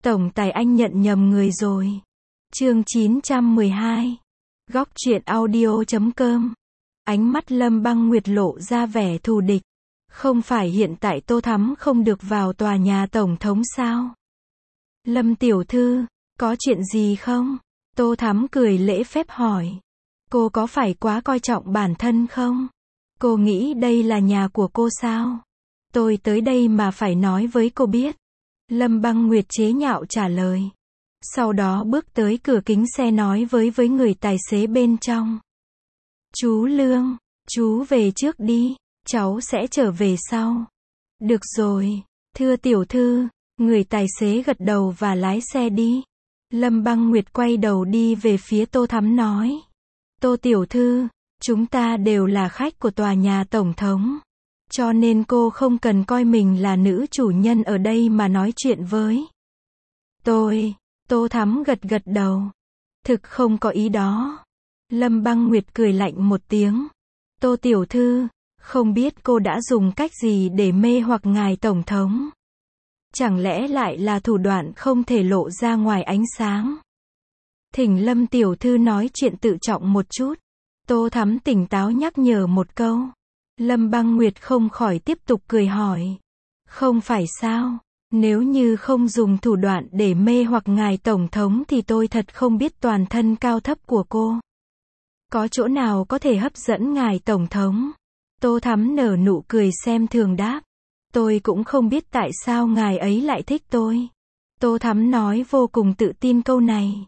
Tổng tài anh nhận nhầm người rồi. Chương 912. Góc truyện audio.com. Ánh mắt Lâm Băng Nguyệt lộ ra vẻ thù địch. Không phải hiện tại Tô Thắm không được vào tòa nhà tổng thống sao? Lâm tiểu thư, có chuyện gì không? Tô Thắm cười lễ phép hỏi. Cô có phải quá coi trọng bản thân không? Cô nghĩ đây là nhà của cô sao? Tôi tới đây mà phải nói với cô biết. Lâm Băng Nguyệt chế nhạo trả lời. Sau đó bước tới cửa kính xe nói với người tài xế bên trong. Chú Lương, chú về trước đi, cháu sẽ trở về sau. Được rồi, thưa tiểu thư, người tài xế gật đầu và lái xe đi. Lâm Băng Nguyệt quay đầu đi về phía Tô Thắm nói. Tô tiểu thư, chúng ta đều là khách của tòa nhà tổng thống. Cho nên cô không cần coi mình là nữ chủ nhân ở đây mà nói chuyện với tôi. Tô Thắm gật gật đầu. Thực không có ý đó. Lâm Băng Nguyệt cười lạnh một tiếng. Tô tiểu thư, không biết cô đã dùng cách gì để mê hoặc ngài tổng thống? Chẳng lẽ lại là thủ đoạn không thể lộ ra ngoài ánh sáng? Thỉnh Lâm tiểu thư nói chuyện tự trọng một chút. Tô Thắm tỉnh táo nhắc nhở một câu. Lâm Băng Nguyệt không khỏi tiếp tục cười hỏi. Không phải sao? Nếu như không dùng thủ đoạn để mê hoặc ngài tổng thống thì tôi thật không biết toàn thân cao thấp của cô. Có chỗ nào có thể hấp dẫn ngài tổng thống? Tô Thắm nở nụ cười xem thường đáp. Tôi cũng không biết tại sao ngài ấy lại thích tôi. Tô Thắm nói vô cùng tự tin câu này.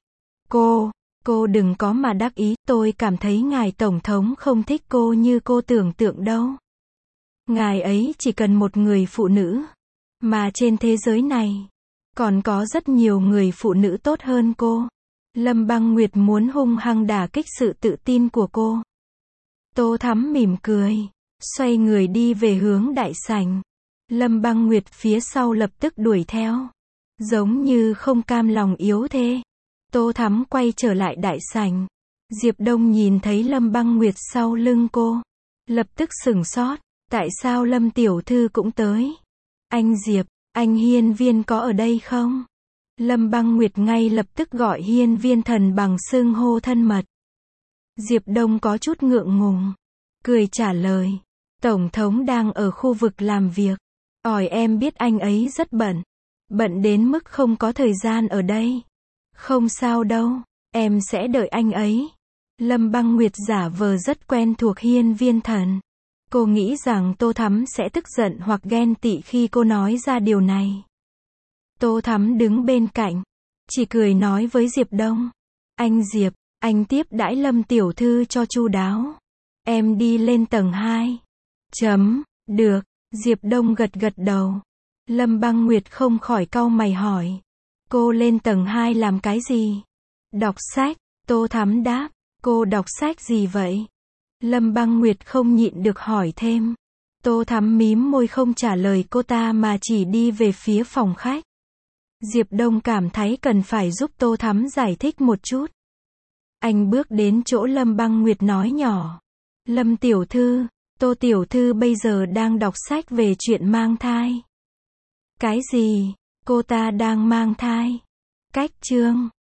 Cô đừng có mà đắc ý, tôi cảm thấy ngài tổng thống không thích cô như cô tưởng tượng đâu. Ngài ấy chỉ cần một người phụ nữ. Mà trên thế giới này, còn có rất nhiều người phụ nữ tốt hơn cô. Lâm Băng Nguyệt muốn hung hăng đả kích sự tự tin của cô. Tô Thắm mỉm cười, xoay người đi về hướng đại sảnh. Lâm Băng Nguyệt phía sau lập tức đuổi theo. Giống như không cam lòng yếu thế. Tô Thắm quay trở lại đại sảnh. Diệp Đông nhìn thấy Lâm Băng Nguyệt sau lưng cô. Lập tức sửng sốt. Tại sao Lâm tiểu thư cũng tới? Anh Diệp, anh Hiên Viên có ở đây không? Lâm Băng Nguyệt ngay lập tức gọi Hiên Viên Thần bằng xưng hô thân mật. Diệp Đông có chút ngượng ngùng. Cười trả lời. Tổng thống đang ở khu vực làm việc. Em biết anh ấy rất bận. Bận đến mức không có thời gian ở đây. Không sao đâu, em sẽ đợi anh ấy. Lâm Băng Nguyệt giả vờ rất quen thuộc Hiên Viên Thần. Cô nghĩ rằng Tô Thắm sẽ tức giận hoặc ghen tị khi cô nói ra điều này. Tô Thắm đứng bên cạnh, chỉ cười nói với Diệp Đông. Anh Diệp, anh tiếp đãi Lâm tiểu thư cho chu đáo. Em đi lên tầng 2. Được, Diệp Đông gật gật đầu. Lâm Băng Nguyệt không khỏi cau mày hỏi. Cô lên tầng 2 làm cái gì? Đọc sách, Tô Thắm đáp. Cô đọc sách gì vậy? Lâm Băng Nguyệt không nhịn được hỏi thêm. Tô Thắm mím môi không trả lời cô ta mà chỉ đi về phía phòng khách. Diệp Đông cảm thấy cần phải giúp Tô Thắm giải thích một chút. Anh bước đến chỗ Lâm Băng Nguyệt nói nhỏ. Lâm tiểu thư, Tô tiểu thư bây giờ đang đọc sách về chuyện mang thai. Cái gì? Cô ta đang mang thai? Cách chương